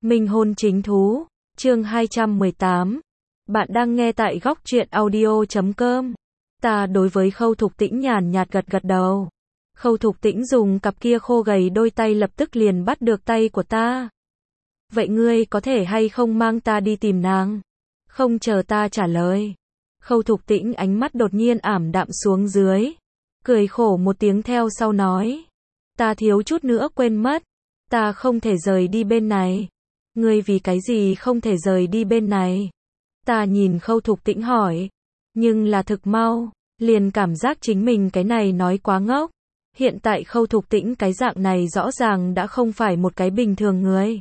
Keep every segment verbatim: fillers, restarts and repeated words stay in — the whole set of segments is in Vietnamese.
Minh hôn chính thú, chương hai trăm mười tám. Bạn đang nghe tại góc truyện audio chấm com. Ta đối với Khâu Thục Tĩnh nhàn nhạt gật gật đầu. Khâu Thục Tĩnh dùng cặp kia khô gầy đôi tay lập tức liền bắt được tay của ta. Vậy ngươi có thể hay không mang ta đi tìm nàng? Không chờ ta trả lời. Khâu Thục Tĩnh ánh mắt đột nhiên ảm đạm xuống dưới. Cười khổ một tiếng theo sau nói. Ta thiếu chút nữa quên mất. Ta không thể rời đi bên này. Ngươi vì cái gì không thể rời đi bên này? Ta nhìn Khâu Thục Tĩnh hỏi. Nhưng là thực mau, liền cảm giác chính mình cái này nói quá ngốc. Hiện tại Khâu Thục Tĩnh cái dạng này rõ ràng đã không phải một cái bình thường người.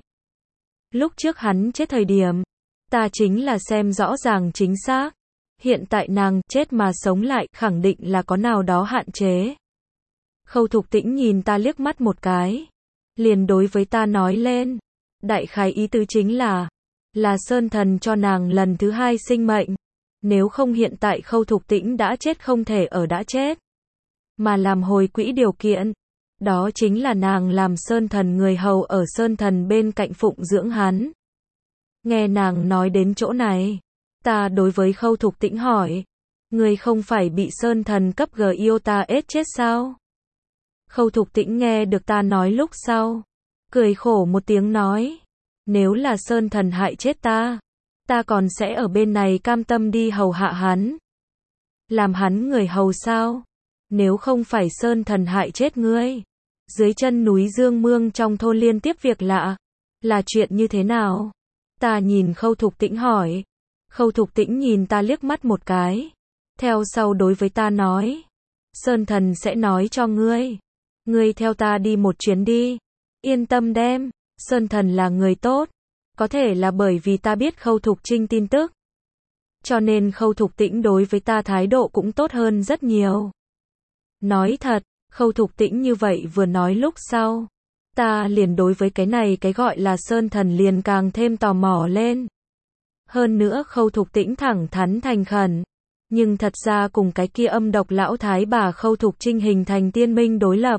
Lúc trước hắn chết thời điểm, ta chính là xem rõ ràng chính xác. Hiện tại nàng chết mà sống lại khẳng định là có nào đó hạn chế. Khâu Thục Tĩnh nhìn ta liếc mắt một cái. Liền đối với ta nói lên. Đại khái ý tứ chính là, là Sơn Thần cho nàng lần thứ hai sinh mệnh. Nếu không hiện tại Khâu Thục Tĩnh đã chết không thể ở đã chết. Mà làm hồi quỹ điều kiện. Đó chính là nàng làm Sơn Thần người hầu ở Sơn Thần bên cạnh phụng dưỡng hắn. Nghe nàng nói đến chỗ này. Ta đối với Khâu Thục Tĩnh hỏi. Người không phải bị Sơn Thần cấp G yêu ta ết chết sao? Khâu Thục Tĩnh nghe được ta nói lúc sau. Cười khổ một tiếng nói. Nếu là Sơn Thần hại chết ta. Ta còn sẽ ở bên này cam tâm đi hầu hạ hắn. Làm hắn người hầu sao? Nếu không phải Sơn Thần hại chết ngươi. Dưới chân núi Dương Mương trong thôn liên tiếp việc lạ. Là chuyện như thế nào? Ta nhìn Khâu Thục Tĩnh hỏi. Khâu Thục Tĩnh nhìn ta liếc mắt một cái. Theo sau đối với ta nói. Sơn Thần sẽ nói cho ngươi. Ngươi theo ta đi một chuyến đi. Yên tâm đem. Sơn Thần là người tốt. Có thể là bởi vì ta biết Khâu Thục Trinh tin tức. Cho nên Khâu Thục Tĩnh đối với ta thái độ cũng tốt hơn rất nhiều. Nói thật, Khâu Thục Tĩnh như vậy vừa nói lúc sau. Ta liền đối với cái này cái gọi là Sơn Thần liền càng thêm tò mò lên. Hơn nữa Khâu Thục Tĩnh thẳng thắn thành khẩn. Nhưng thật ra cùng cái kia âm độc lão thái bà Khâu Thục Trinh hình thành tiên minh đối lập.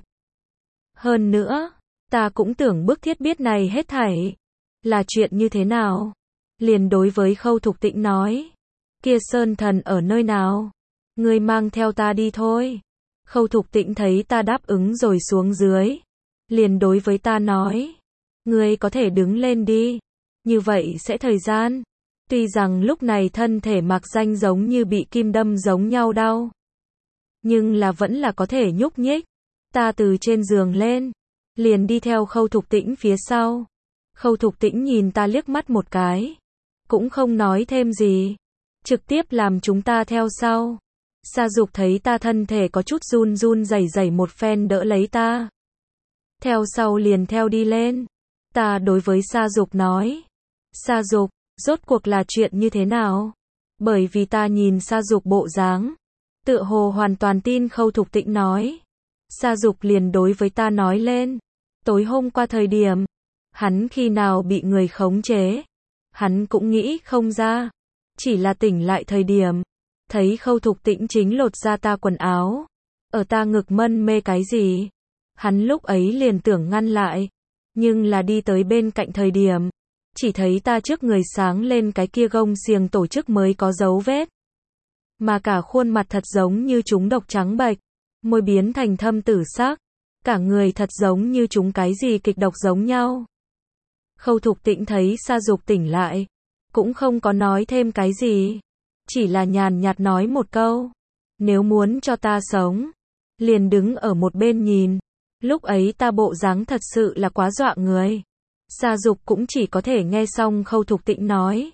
Hơn nữa, ta cũng tưởng bức thiết biết này hết thảy. Là chuyện như thế nào? Liền đối với Khâu Thục Tĩnh nói. Kia Sơn Thần ở nơi nào? Ngươi mang theo ta đi thôi. Khâu Thục Tĩnh thấy ta đáp ứng rồi xuống dưới. Liền đối với ta nói. Ngươi có thể đứng lên đi. Như vậy sẽ thời gian. Tuy rằng lúc này thân thể mặc danh giống như bị kim đâm giống nhau đau. Nhưng là vẫn là có thể nhúc nhích. Ta từ trên giường lên. Liền đi theo Khâu Thục Tĩnh phía sau. Khâu Thục Tĩnh nhìn ta liếc mắt một cái. Cũng không nói thêm gì. Trực tiếp làm chúng ta theo sau. Sa Dục thấy ta thân thể có chút run run rẩy rẩy một phen đỡ lấy ta. Theo sau liền theo đi lên. Ta đối với Sa Dục nói. Sa Dục, rốt cuộc là chuyện như thế nào? Bởi vì ta nhìn Sa Dục bộ dáng. Tựa hồ hoàn toàn tin Khâu Thục Tĩnh nói. Sa Dục liền đối với ta nói lên. Tối hôm qua thời điểm. Hắn khi nào bị người khống chế. Hắn cũng nghĩ không ra. Chỉ là tỉnh lại thời điểm. Thấy Khâu Thục Tĩnh chính lột ra ta quần áo. Ở ta ngực mân mê cái gì. Hắn lúc ấy liền tưởng ngăn lại. Nhưng là đi tới bên cạnh thời điểm. Chỉ thấy ta trước người sáng lên cái kia gông xiềng tổ chức mới có dấu vết. Mà cả khuôn mặt thật giống như chúng độc trắng bệch. Môi biến thành thâm tử sắc. Cả người thật giống như chúng cái gì kịch độc giống nhau. Khâu Thục Tĩnh thấy Sa Dục tỉnh lại. Cũng không có nói thêm cái gì. Chỉ là nhàn nhạt nói một câu. Nếu muốn cho ta sống. Liền đứng ở một bên nhìn. Lúc ấy ta bộ dáng thật sự là quá dọa người. Sa Dục cũng chỉ có thể nghe xong Khâu Thục Tĩnh nói.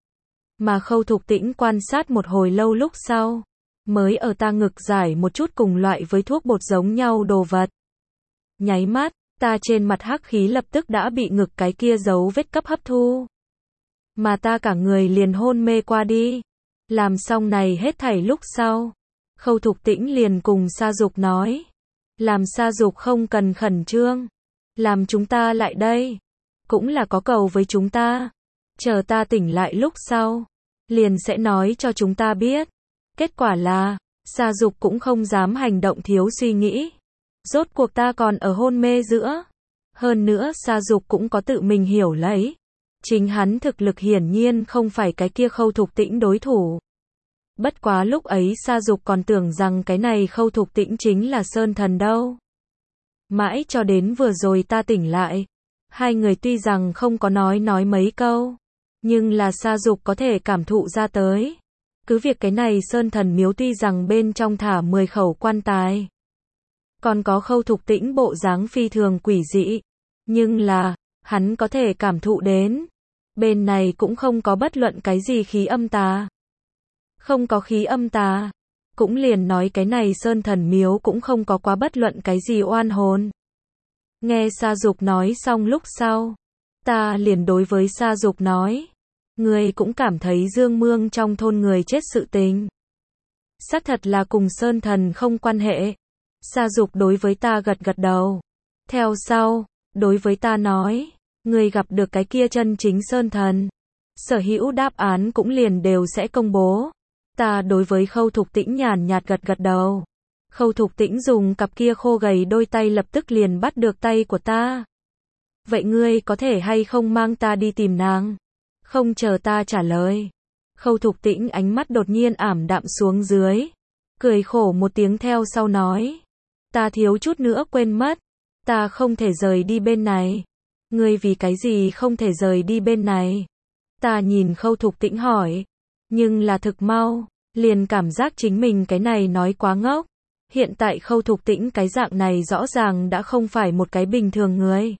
Mà Khâu Thục Tĩnh quan sát một hồi lâu lúc sau. Mới ở ta ngực giải một chút cùng loại với thuốc bột giống nhau đồ vật. Nháy mắt, ta trên mặt hắc khí lập tức đã bị ngực cái kia dấu vết cấp hấp thu. Mà ta cả người liền hôn mê qua đi. Làm xong này hết thảy lúc sau. Khâu Thục Tĩnh liền cùng Sa Dục nói. Làm Sa Dục không cần khẩn trương. Làm chúng ta lại đây. Cũng là có cầu với chúng ta. Chờ ta tỉnh lại lúc sau. Liền sẽ nói cho chúng ta biết. Kết quả là, Sa Dục cũng không dám hành động thiếu suy nghĩ. Rốt cuộc ta còn ở hôn mê giữa. Hơn nữa Sa Dục cũng có tự mình hiểu lấy. Chính hắn thực lực hiển nhiên không phải cái kia Khâu Thục Tĩnh đối thủ. Bất quá lúc ấy Sa Dục còn tưởng rằng cái này Khâu Thục Tĩnh chính là Sơn Thần đâu. Mãi cho đến vừa rồi ta tỉnh lại. Hai người tuy rằng không có nói nói mấy câu, nhưng là Sa Dục có thể cảm thụ ra tới. Cứ việc cái này Sơn Thần miếu tuy rằng bên trong thả mười khẩu quan tài, còn có Khâu Thục Tĩnh bộ dáng phi thường quỷ dị, nhưng là, hắn có thể cảm thụ đến, bên này cũng không có bất luận cái gì khí âm tà. Không có khí âm tà, cũng liền nói cái này Sơn Thần miếu cũng không có quá bất luận cái gì oan hồn. Nghe Sa Dục nói xong lúc sau, ta liền đối với Sa Dục nói, ngươi cũng cảm thấy Dương Mương trong thôn người chết sự tình. Xác thật là cùng Sơn Thần không quan hệ. Sa Dục đối với ta gật gật đầu. Theo sau, đối với ta nói, ngươi gặp được cái kia chân chính Sơn Thần. Sở hữu đáp án cũng liền đều sẽ công bố. Ta đối với Khâu Thục Tĩnh nhàn nhạt gật gật đầu. Khâu Thục Tĩnh dùng cặp kia khô gầy đôi tay lập tức liền bắt được tay của ta. Vậy ngươi có thể hay không mang ta đi tìm nàng? Không chờ ta trả lời. Khâu Thục Tĩnh ánh mắt đột nhiên ảm đạm xuống dưới. Cười khổ một tiếng theo sau nói. Ta thiếu chút nữa quên mất. Ta không thể rời đi bên này. Ngươi vì cái gì không thể rời đi bên này? Ta nhìn Khâu Thục Tĩnh hỏi. Nhưng là thực mau, liền cảm giác chính mình cái này nói quá ngốc. Hiện tại Khâu Thục Tĩnh cái dạng này rõ ràng đã không phải một cái bình thường người.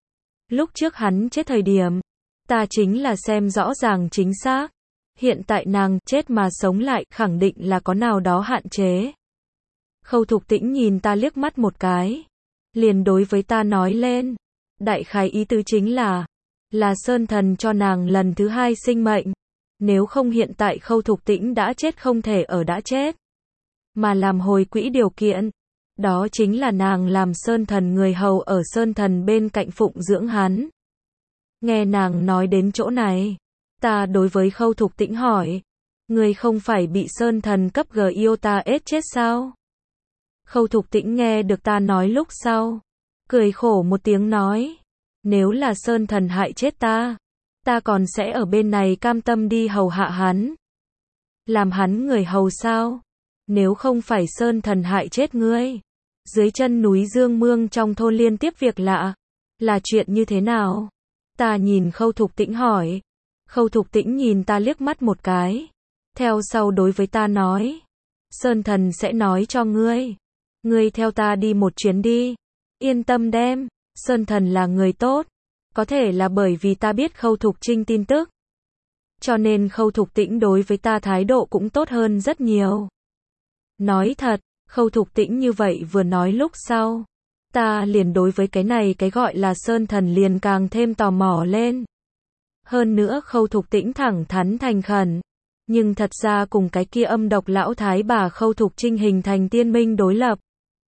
Lúc trước hắn chết thời điểm, ta chính là xem rõ ràng chính xác. Hiện tại nàng chết mà sống lại khẳng định là có nào đó hạn chế. Khâu Thục Tĩnh nhìn ta liếc mắt một cái. Liền đối với ta nói lên. Đại khái ý tứ chính là, là Sơn Thần cho nàng lần thứ hai sinh mệnh. Nếu không hiện tại Khâu Thục Tĩnh đã chết không thể ở đã chết. Mà làm hồi quỹ điều kiện. Đó chính là nàng làm Sơn Thần người hầu ở Sơn Thần bên cạnh phụng dưỡng hắn. Nghe nàng nói đến chỗ này. Ta đối với Khâu Thục Tĩnh hỏi. Người không phải bị Sơn Thần cấp G yêu ta ết chết sao? Khâu Thục Tĩnh nghe được ta nói lúc sau. Cười khổ một tiếng nói. Nếu là Sơn Thần hại chết ta, ta còn sẽ ở bên này cam tâm đi hầu hạ hắn. Làm hắn người hầu sao? Nếu không phải Sơn Thần hại chết ngươi. Dưới chân núi Dương Mương trong thôn liên tiếp việc lạ. Là chuyện như thế nào? Ta nhìn Khâu Thục Tĩnh hỏi. Khâu Thục Tĩnh nhìn ta liếc mắt một cái. Theo sau đối với ta nói. Sơn Thần sẽ nói cho ngươi. Ngươi theo ta đi một chuyến đi. Yên tâm đem. Sơn Thần là người tốt. Có thể là bởi vì ta biết Khâu Thục Trinh tin tức. Cho nên Khâu Thục Tĩnh đối với ta thái độ cũng tốt hơn rất nhiều. Nói thật, Khâu Thục Tĩnh như vậy vừa nói lúc sau. Ta liền đối với cái này cái gọi là Sơn Thần liền càng thêm tò mò lên. Hơn nữa Khâu Thục Tĩnh thẳng thắn thành khẩn. Nhưng thật ra cùng cái kia âm độc lão thái bà Khâu Thục Trinh hình thành tiên minh đối lập.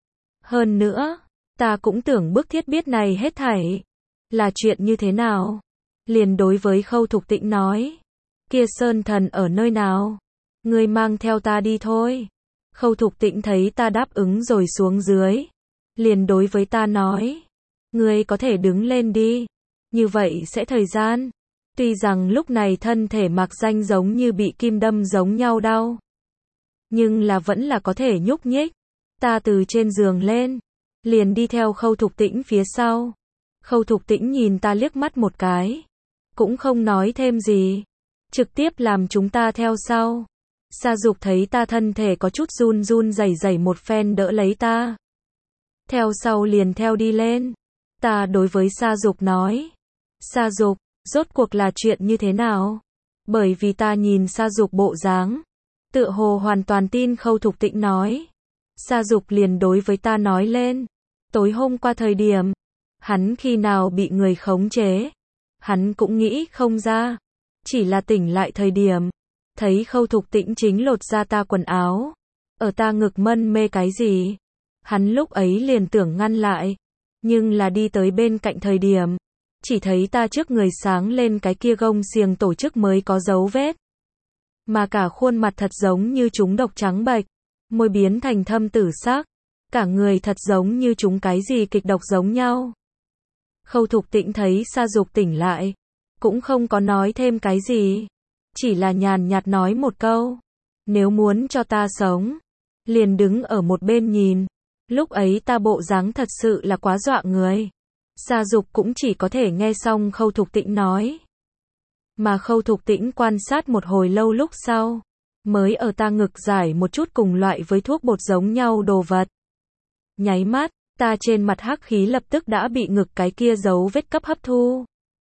Hơn nữa, ta cũng tưởng bức thiết biết này hết thảy. Là chuyện như thế nào? Liền đối với Khâu Thục Tĩnh nói. Kia Sơn Thần ở nơi nào? Ngươi mang theo ta đi thôi. Khâu Thục Tĩnh thấy ta đáp ứng rồi xuống dưới. Liền đối với ta nói. Ngươi có thể đứng lên đi. Như vậy sẽ thời gian. Tuy rằng lúc này thân thể mạc danh giống như bị kim đâm giống nhau đau. Nhưng là vẫn là có thể nhúc nhích. Ta từ trên giường lên. Liền đi theo Khâu Thục Tĩnh phía sau. Khâu Thục Tĩnh nhìn ta liếc mắt một cái. Cũng không nói thêm gì. Trực tiếp làm chúng ta theo sau. Sa Dục thấy ta thân thể có chút run run rẩy rẩy một phen đỡ lấy ta. Theo sau liền theo đi lên. Ta đối với Sa Dục nói. Sa Dục, rốt cuộc là chuyện như thế nào? Bởi vì ta nhìn Sa Dục bộ dáng. Tựa hồ hoàn toàn tin Khâu Thục Tĩnh nói. Sa Dục liền đối với ta nói lên. Tối hôm qua thời điểm. Hắn khi nào bị người khống chế. Hắn cũng nghĩ không ra. Chỉ là tỉnh lại thời điểm. Thấy Khâu Thục Tĩnh chính lột ra ta quần áo. Ở ta ngực mân mê cái gì. Hắn lúc ấy liền tưởng ngăn lại. Nhưng là đi tới bên cạnh thời điểm. Chỉ thấy ta trước người sáng lên cái kia gông xiềng tổ chức mới có dấu vết. Mà cả khuôn mặt thật giống như chúng độc trắng bệch. Môi biến thành thâm tử sắc. Cả người thật giống như chúng cái gì kịch độc giống nhau. Khâu Thục Tĩnh thấy Sa Dục tỉnh lại. cũng không có nói thêm cái gì. Chỉ là nhàn nhạt nói một câu. Nếu muốn cho ta sống, liền đứng ở một bên nhìn. Lúc ấy ta bộ dáng thật sự là quá dọa người. Sa Dục cũng chỉ có thể nghe xong Khâu Thục Tĩnh nói. Mà Khâu Thục Tĩnh quan sát một hồi lâu lúc sau, mới ở ta ngực giải một chút cùng loại với thuốc bột giống nhau đồ vật. Nháy mắt, ta trên mặt hắc khí lập tức đã bị ngực cái kia dấu vết cấp hấp thu.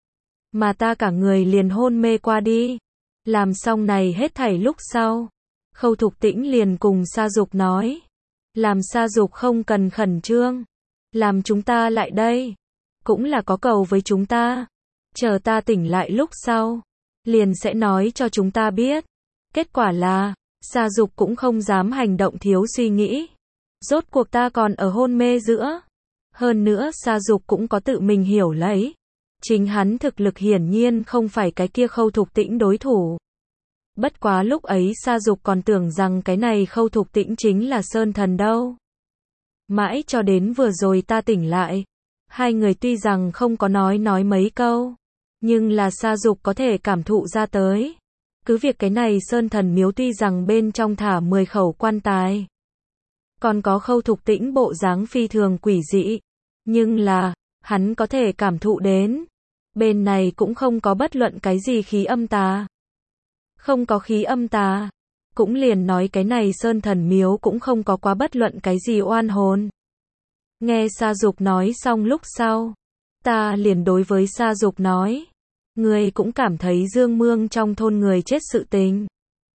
Mà ta cả người liền hôn mê qua đi. Làm xong này hết thảy lúc sau, Khâu Thục Tĩnh liền cùng Sa Dục nói. Làm Sa Dục không cần khẩn trương. Làm chúng ta lại đây. Cũng là có cầu với chúng ta. Chờ ta tỉnh lại lúc sau, liền sẽ nói cho chúng ta biết. Kết quả là, Sa Dục cũng không dám hành động thiếu suy nghĩ. Rốt cuộc ta còn ở hôn mê giữa. Hơn nữa Sa Dục cũng có tự mình hiểu lấy. Chính hắn thực lực hiển nhiên không phải cái kia Khâu Thục Tĩnh đối thủ. Bất quá lúc ấy Sa Dục còn tưởng rằng cái này Khâu Thục Tĩnh chính là Sơn Thần đâu. Mãi cho đến vừa rồi ta tỉnh lại. Hai người tuy rằng không có nói nói mấy câu, nhưng là Sa Dục có thể cảm thụ ra tới. Cứ việc cái này Sơn Thần miếu tuy rằng bên trong thả mười khẩu quan tài, còn có Khâu Thục Tĩnh bộ dáng phi thường quỷ dị, nhưng là, hắn có thể cảm thụ đến. Bên này cũng không có bất luận cái gì khí âm tà. Không có khí âm tà. Cũng liền nói cái này Sơn Thần miếu cũng không có quá bất luận cái gì oan hồn. Nghe Sa Dục nói xong lúc sau, ta liền đối với Sa Dục nói. Người cũng cảm thấy Dương Mương trong thôn người chết sự tình.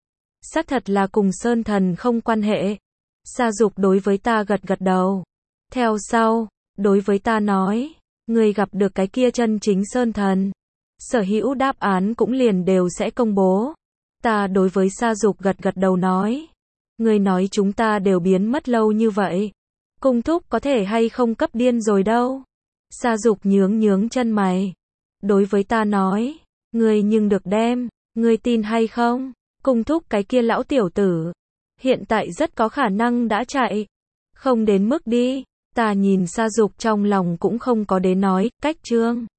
Xác thật là cùng Sơn Thần không quan hệ. Sa Dục đối với ta gật gật đầu. Theo sau, đối với ta nói. Người gặp được cái kia chân chính Sơn Thần. Sở hữu đáp án cũng liền đều sẽ công bố. Ta đối với Sa Dục gật gật đầu nói. Người nói chúng ta đều biến mất lâu như vậy. Cung thúc có thể hay không cấp điên rồi đâu. Sa Dục nhướng nhướng chân mày. Đối với ta nói. Người nhưng được đem. Người tin hay không? Cung thúc cái kia lão tiểu tử. Hiện tại rất có khả năng đã chạy. Không đến mức đi. Ta nhìn Sa Dục trong lòng cũng không có đến nói, cách trương.